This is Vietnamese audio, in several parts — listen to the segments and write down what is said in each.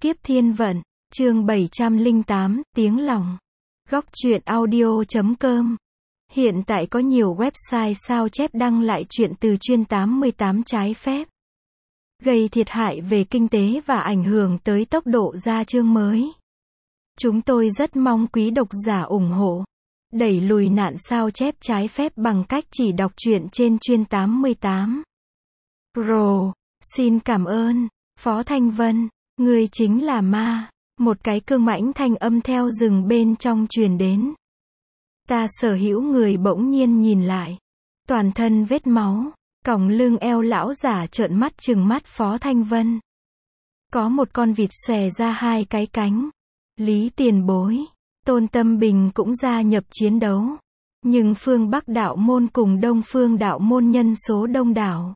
Kiếp Thiên Vận, chương 708, tiếng lòng. Góc truyện audio.com. Hiện tại có nhiều website sao chép đăng lại truyện từ chuyên 88 trái phép, gây thiệt hại về kinh tế và ảnh hưởng tới tốc độ ra chương mới. Chúng tôi rất mong quý độc giả ủng hộ, đẩy lùi nạn sao chép trái phép bằng cách chỉ đọc truyện trên chuyên 88. Pro, xin cảm ơn. Phó Thanh Vân, ngươi chính là ma. Một cái cương mãnh thanh âm theo rừng bên trong truyền đến. Ta sở hữu người bỗng nhiên nhìn lại. Toàn thân vết máu, còng lưng eo lão giả trợn mắt trừng mắt Phó Thanh Vân. Có một con vịt xòe ra hai cái cánh. Lý Tiền Bối, Tôn Tâm Bình cũng gia nhập chiến đấu. Nhưng phương Bắc đạo môn cùng Đông phương đạo môn nhân số đông đảo.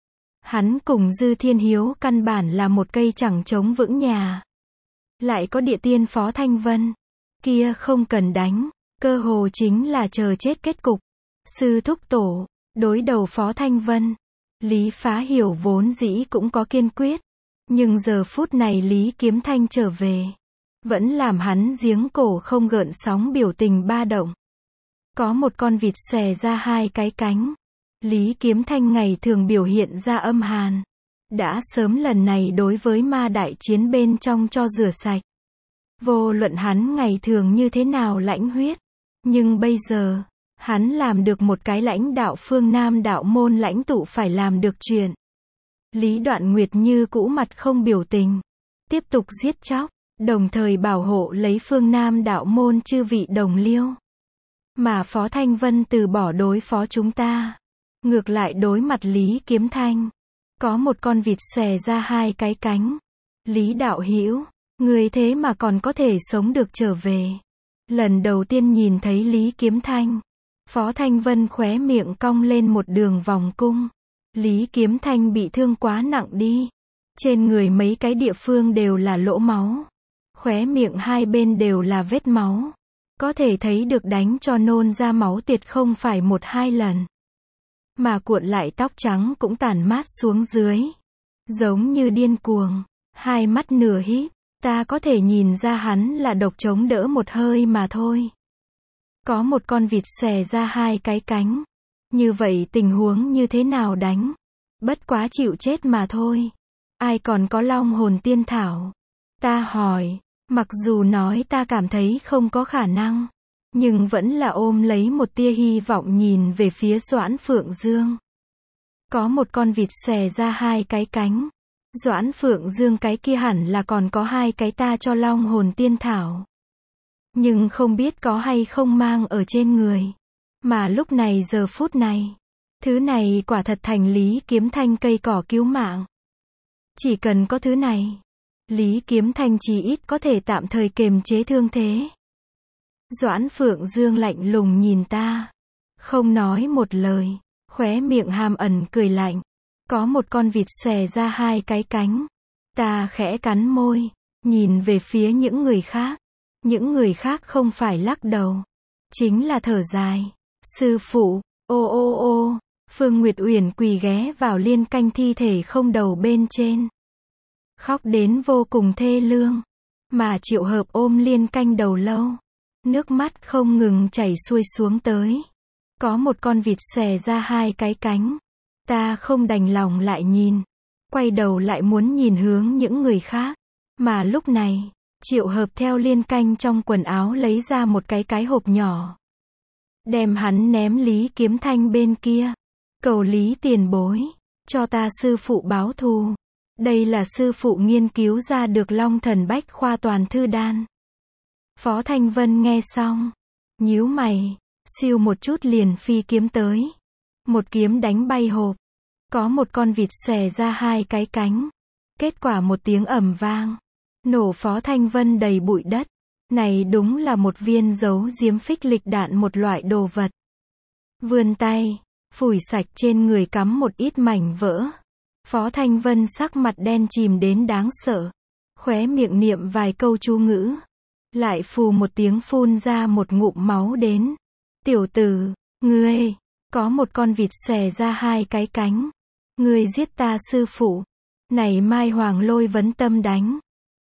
Hắn cùng Dư Thiên Hiếu căn bản là một cây chẳng chống vững nhà. Lại có địa tiên Phó Thanh Vân. Kia không cần đánh, cơ hồ chính là chờ chết kết cục. Sư thúc tổ, đối đầu Phó Thanh Vân. Lý Phá Hiểu vốn dĩ cũng có kiên quyết. Nhưng giờ phút này Lý Kiếm Thanh trở về. Vẫn làm hắn giếng cổ không gợn sóng biểu tình ba động. Có một con vịt xòe ra hai cái cánh. Lý Kiếm Thanh ngày thường biểu hiện ra âm hàn. Đã sớm lần này đối với ma đại chiến bên trong cho rửa sạch. Vô luận hắn ngày thường như thế nào lãnh huyết. Nhưng bây giờ, hắn làm được một cái lãnh đạo phương Nam đạo môn lãnh tụ phải làm được chuyện. Lý Đoạn Nguyệt như cũ mặt không biểu tình. Tiếp tục giết chóc, đồng thời bảo hộ lấy phương Nam đạo môn chư vị đồng liêu. Mà Phó Thanh Vân từ bỏ đối phó chúng ta. Ngược lại đối mặt Lý Kiếm Thanh. Có một con vịt xòe ra hai cái cánh. Lý đạo hữu, người thế mà còn có thể sống được trở về. Lần đầu tiên nhìn thấy Lý Kiếm Thanh, Phó Thanh Vân khóe miệng cong lên một đường vòng cung. Lý Kiếm Thanh bị thương quá nặng đi. Trên người mấy cái địa phương đều là lỗ máu. Khóe miệng hai bên đều là vết máu. Có thể thấy được đánh cho nôn ra máu tiệt không phải một hai lần. Mà cuộn lại tóc trắng cũng tản mát xuống dưới. Giống như điên cuồng. Hai mắt nửa híp. Ta có thể nhìn ra hắn là độc chống đỡ một hơi mà thôi. Có một con vịt xòe ra hai cái cánh. Như vậy tình huống như thế nào đánh? Bất quá chịu chết mà thôi. Ai còn có long hồn tiên thảo? Ta hỏi. Mặc dù nói ta cảm thấy không có khả năng. Nhưng vẫn là ôm lấy một tia hy vọng nhìn về phía Doãn Phượng Dương. Có một con vịt xòe ra hai cái cánh. Doãn Phượng Dương cái kia hẳn là còn có hai cái ta cho long hồn tiên thảo. Nhưng không biết có hay không mang ở trên người. Mà lúc này giờ phút này. Thứ này quả thật thành Lý Kiếm Thanh cây cỏ cứu mạng. Chỉ cần có thứ này. Lý Kiếm Thanh chỉ ít có thể tạm thời kiềm chế thương thế. Doãn Phượng Dương lạnh lùng nhìn ta. Không nói một lời. Khóe miệng hàm ẩn cười lạnh. Có một con vịt xòe ra hai cái cánh. Ta khẽ cắn môi. Nhìn về phía những người khác. Những người khác không phải lắc đầu. Chính là thở dài. Sư phụ, ô ô ô. Phương Nguyệt Uyển quỳ ghé vào Liên Canh thi thể không đầu bên trên. Khóc đến vô cùng thê lương. Mà Triệu Hợp ôm Liên Canh đầu lâu. Nước mắt không ngừng chảy xuôi xuống tới. Có một con vịt xòe ra hai cái cánh. Ta không đành lòng lại nhìn. Quay đầu lại muốn nhìn hướng những người khác. Mà lúc này, Triệu Hợp theo Liên Canh trong quần áo lấy ra một cái hộp nhỏ. Đem hắn ném Lý Kiếm Thanh bên kia. Cầu Lý tiền bối. Cho ta sư phụ báo thù. Đây là sư phụ nghiên cứu ra được Long Thần Bách Khoa Toàn Thư Đan. Phó Thanh Vân nghe xong. Nhíu mày. Siêu một chút liền phi kiếm tới. Một kiếm đánh bay hộp. Có một con vịt xòe ra hai cái cánh. Kết quả một tiếng ầm vang. Nổ Phó Thanh Vân đầy bụi đất. Này đúng là một viên dấu diếm phích lịch đạn một loại đồ vật. Vươn tay. Phủi sạch trên người cắm một ít mảnh vỡ. Phó Thanh Vân sắc mặt đen chìm đến đáng sợ. Khóe miệng niệm vài câu chú ngữ. Lại phù một tiếng phun ra một ngụm máu đến. Tiểu tử, ngươi, có một con vịt xòe ra hai cái cánh. Ngươi giết ta sư phụ. Này Mai Hoàng Lôi vấn tâm đánh.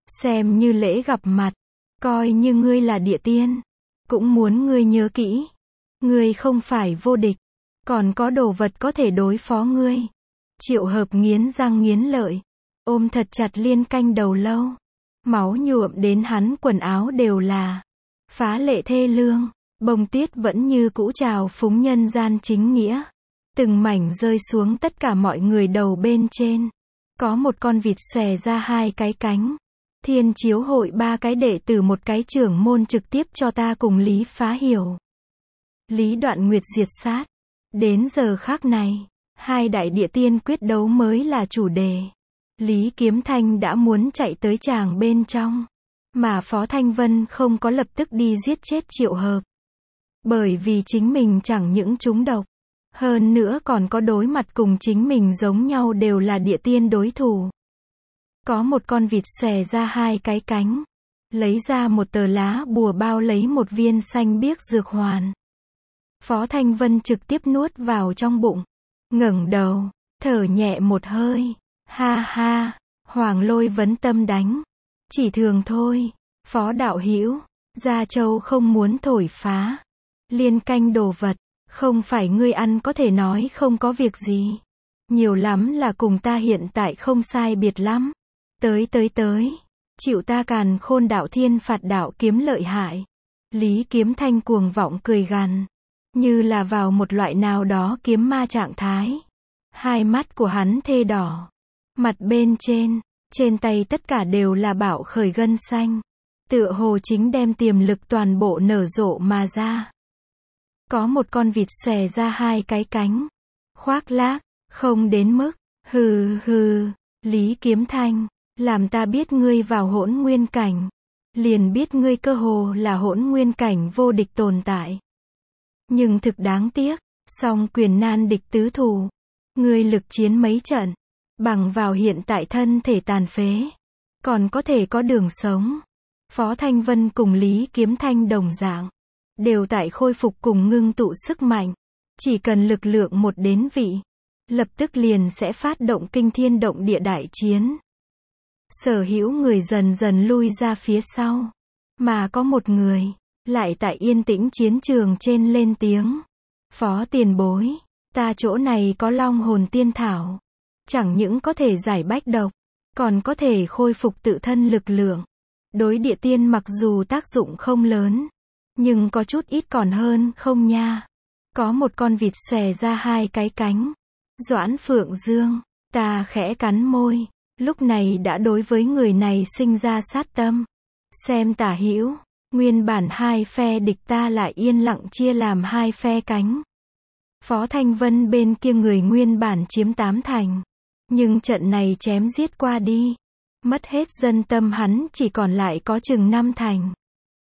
xem như lễ gặp mặt, coi như ngươi là địa tiên, cũng muốn ngươi nhớ kỹ, ngươi không phải vô địch, còn có đồ vật có thể đối phó ngươi. Triệu Hợp nghiến răng nghiến lợi, ôm thật chặt Liên Canh đầu lâu, máu nhuộm đến hắn quần áo đều là phá lệ thê lương, bông tuyết vẫn như cũ trào phúng nhân gian chính nghĩa, từng mảnh rơi xuống tất cả mọi người đầu bên trên. Có một con vịt xòe ra hai cái cánh. Thiên Chiếu hội ba cái đệ tử một cái trưởng môn trực tiếp cho ta cùng Lý Phá Hiểu, Lý Đoạn Nguyệt diệt sát. Đến giờ khắc này, hai đại địa tiên quyết đấu mới là chủ đề. Lý Kiếm Thanh đã muốn chạy tới tràng bên trong, mà Phó Thanh Vân không có lập tức đi giết chết Triệu Hợp. Bởi vì chính mình chẳng những trúng độc, hơn nữa còn có đối mặt cùng chính mình giống nhau đều là địa tiên đối thủ. Có một con vịt xòe ra hai cái cánh, lấy ra một tờ lá bùa bao lấy một viên xanh biếc dược hoàn. Phó Thanh Vân trực tiếp nuốt vào trong bụng, ngẩng đầu, thở nhẹ một hơi, ha ha, Hoàng Lôi vấn tâm đánh, chỉ thường thôi, Phó đạo hữu, Gia Châu không muốn thổi phá, Liên Canh đồ vật, không phải ngươi ăn có thể nói không có việc gì, nhiều lắm là cùng ta hiện tại không sai biệt lắm. Tới, chịu ta Càn Khôn đạo thiên phạt đạo kiếm lợi hại. Lý Kiếm Thanh cuồng vọng cười gằn, như là vào một loại nào đó kiếm ma trạng thái. Hai mắt của hắn thê đỏ, mặt bên trên tay tất cả đều là bạo khởi gân xanh, tựa hồ chính đem tiềm lực toàn bộ nở rộ mà ra. Có một con vịt xòe ra hai cái cánh, khoác lác, không đến mức, hừ, Lý Kiếm Thanh, làm ta biết ngươi vào hỗn nguyên cảnh, liền biết ngươi cơ hồ là hỗn nguyên cảnh vô địch tồn tại. Nhưng thực đáng tiếc, song quyền nan địch tứ thủ, ngươi lực chiến mấy trận, bằng vào hiện tại thân thể tàn phế, còn có thể có đường sống. Phó Thanh Vân cùng Lý Kiếm Thanh đồng dạng, đều tại khôi phục cùng ngưng tụ sức mạnh, chỉ cần lực lượng một đến vị, lập tức liền sẽ phát động kinh thiên động địa đại chiến. Sở hữu người dần dần lui ra phía sau, mà có một người lại tại yên tĩnh chiến trường trên lên tiếng, Phó tiền bối, ta chỗ này có long hồn tiên thảo, chẳng những có thể giải bách độc, còn có thể khôi phục tự thân lực lượng. Đối địa tiên mặc dù tác dụng không lớn, nhưng có chút ít còn hơn không nha. Có một con vịt xòe ra hai cái cánh, Doãn Phượng Dương, ta khẽ cắn môi, lúc này đã đối với người này sinh ra sát tâm. Xem tả hữu, nguyên bản hai phe địch ta lại yên lặng chia làm hai phe cánh. Phó Thanh Vân bên kia người nguyên bản chiếm 8 thành, nhưng trận này chém giết qua đi, mất hết dân tâm hắn chỉ còn lại có chừng 5 thành.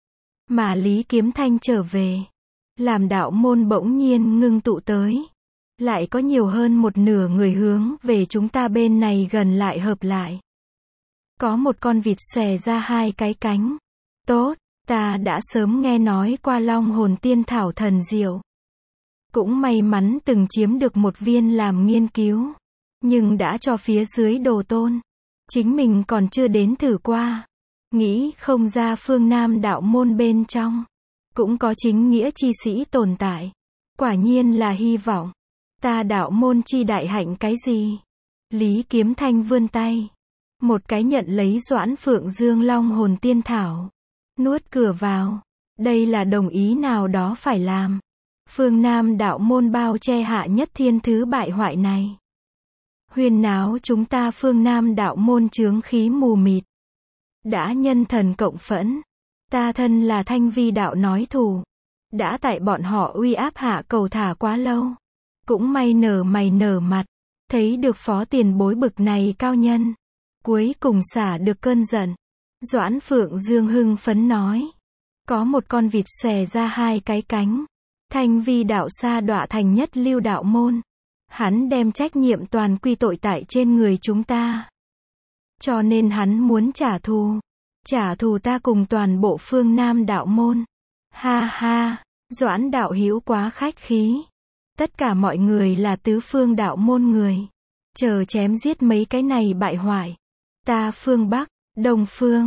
Mà Lý Kiếm Thanh trở về, làm đạo môn bỗng nhiên ngưng tụ tới, lại có nhiều hơn một nửa người hướng về chúng ta bên này gần lại hợp lại. Có một con vịt xòe ra hai cái cánh. Tốt, ta đã sớm nghe nói qua long hồn tiên thảo thần diệu. Cũng may mắn từng chiếm được một viên làm nghiên cứu, nhưng đã cho phía dưới đồ tôn. Chính mình còn chưa đến thử qua. Nghĩ không ra phương Nam đạo môn bên trong, cũng có chính nghĩa chi sĩ tồn tại. Quả nhiên là hy vọng. Ta đạo môn chi đại hạnh cái gì? Lý Kiếm Thanh vươn tay, một cái nhận lấy Doãn Phượng Dương long hồn tiên thảo, nuốt cửa vào. Đây là đồng ý nào đó phải làm. Phương Nam đạo môn bao che hạ nhất thiên thứ bại hoại này. Huyên náo chúng ta phương Nam đạo môn chướng khí mù mịt. Đã nhân thần cộng phẫn. Ta thân là Thanh Vi đạo nói thù. Đã tại bọn họ uy áp hạ cầu thả quá lâu. Cũng may nở mày nở mặt. Thấy được Phó tiền bối bực này cao nhân. Cuối cùng xả được cơn giận. Doãn Phượng Dương hưng phấn nói. Có một con vịt xòe ra hai cái cánh. Thanh Vi đạo sa đọa thành nhất lưu đạo môn. Hắn đem trách nhiệm toàn quy tội tại trên người chúng ta. Cho nên hắn muốn trả thù. Trả thù ta cùng toàn bộ phương Nam đạo môn. Ha ha, Doãn đạo hữu quá khách khí. Tất cả mọi người là tứ phương đạo môn người. Chờ chém giết mấy cái này bại hoại. Ta phương Bắc, Đông phương,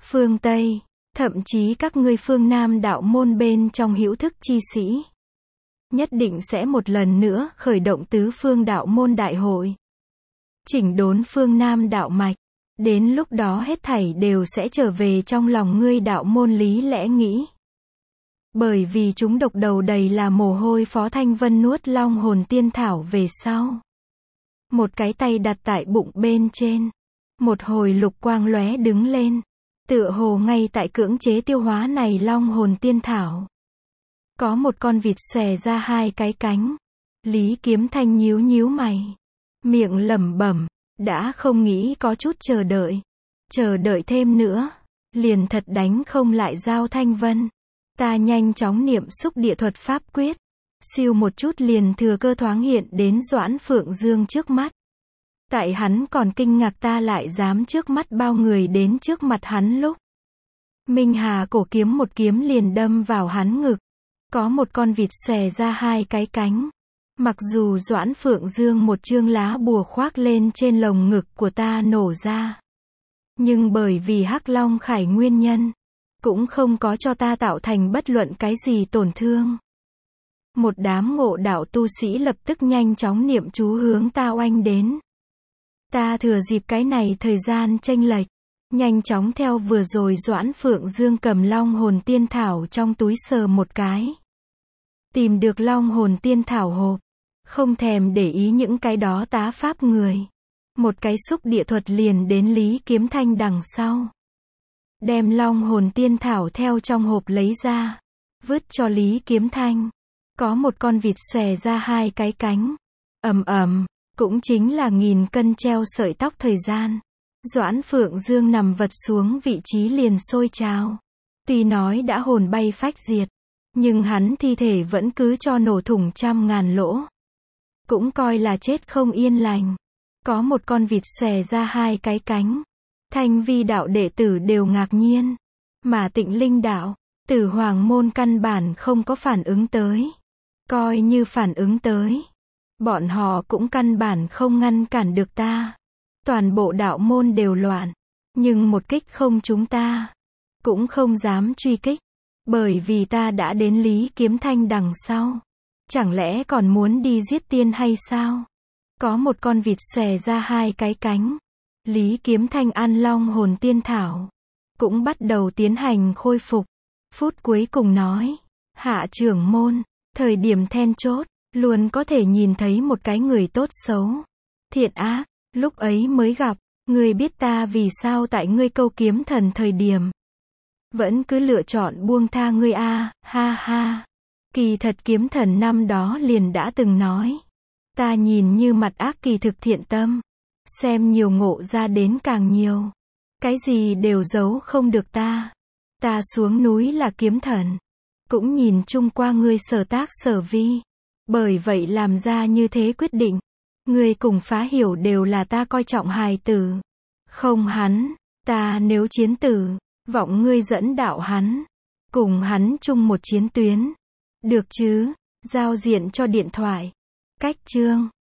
phương Tây, thậm chí các ngươi phương Nam đạo môn bên trong hữu thức chi sĩ, nhất định sẽ một lần nữa khởi động tứ phương đạo môn đại hội, chỉnh đốn phương Nam đạo mạch. Đến lúc đó hết thảy đều sẽ trở về trong lòng ngươi đạo môn lý lẽ nghĩ. Bởi vì chúng độc đầu đầy là mồ hôi, Phó Thanh Vân nuốt long hồn tiên thảo về sau, một cái tay đặt tại bụng bên trên, một hồi lục quang lóe đứng lên, tựa hồ ngay tại cưỡng chế tiêu hóa này long hồn tiên thảo. Có một con vịt xòe ra hai cái cánh. Lý Kiếm Thanh nhíu nhíu mày, miệng lẩm bẩm, đã không nghĩ có chút chờ đợi thêm nữa, liền thật đánh không lại Giao Thanh Vân. Ta nhanh chóng niệm xúc địa thuật pháp quyết, siêu một chút liền thừa cơ thoáng hiện đến Doãn Phượng Dương trước mắt. Tại hắn còn kinh ngạc ta lại dám trước mắt bao người đến trước mặt hắn lúc, Minh Hà cổ kiếm một kiếm liền đâm vào hắn ngực. Có một con vịt xòe ra hai cái cánh. Mặc dù Doãn Phượng Dương một chương lá bùa khoác lên trên lồng ngực của ta nổ ra, nhưng bởi vì Hắc Long Khải nguyên nhân, cũng không có cho ta tạo thành bất luận cái gì tổn thương. Một đám ngộ đạo tu sĩ lập tức nhanh chóng niệm chú hướng ta oanh đến. Ta thừa dịp cái này thời gian chênh lệch, nhanh chóng theo vừa rồi Doãn Phượng Dương cầm long hồn tiên thảo trong túi sờ một cái. Tìm được long hồn tiên thảo hộp, không thèm để ý những cái đó tá pháp người. Một cái xúc địa thuật liền đến Lý Kiếm Thanh đằng sau. Đem long hồn tiên thảo theo trong hộp lấy ra, vứt cho Lý Kiếm Thanh. Có một con vịt xòe ra hai cái cánh. Ầm ầm, cũng chính là 1000 cân treo sợi tóc thời gian. Doãn Phượng Dương nằm vật xuống vị trí liền sôi trào. Tuy nói đã hồn bay phách diệt, nhưng hắn thi thể vẫn cứ cho nổ thủng 100.000 lỗ. Cũng coi là chết không yên lành. Có một con vịt xòe ra hai cái cánh. Thanh vi đạo đệ tử đều ngạc nhiên. Mà Tịnh Linh đạo, Tử Hoàng môn căn bản không có phản ứng tới. Coi như phản ứng tới, bọn họ cũng căn bản không ngăn cản được ta. Toàn bộ đạo môn đều loạn, nhưng một kích không trúng ta, cũng không dám truy kích, bởi vì ta đã đến Lý Kiếm Thanh đằng sau. Chẳng lẽ còn muốn đi giết tiên hay sao? Có một con vịt xòe ra hai cái cánh. Lý Kiếm Thanh ăn long hồn tiên thảo, cũng bắt đầu tiến hành khôi phục. Phút cuối cùng nói, Hạ trưởng môn, thời điểm then chốt, luôn có thể nhìn thấy một cái người tốt xấu, thiện ác. Lúc ấy mới gặp, ngươi biết ta vì sao tại ngươi câu kiếm thần thời điểm vẫn cứ lựa chọn buông tha ngươi a, ha ha. Kỳ thật kiếm thần năm đó liền đã từng nói, ta nhìn như mặt ác kỳ thực thiện tâm, xem nhiều ngộ ra đến càng nhiều, cái gì đều giấu không được ta. Ta xuống núi là kiếm thần, cũng nhìn chung qua ngươi sở tác sở vi, bởi vậy làm ra như thế quyết định. Ngươi cùng Phá Hiểu đều là ta coi trọng hài tử. Không hắn, ta nếu chiến tử, vọng ngươi dẫn đạo hắn, cùng hắn chung một chiến tuyến. Được chứ? Giao diện cho điện thoại. Cách chương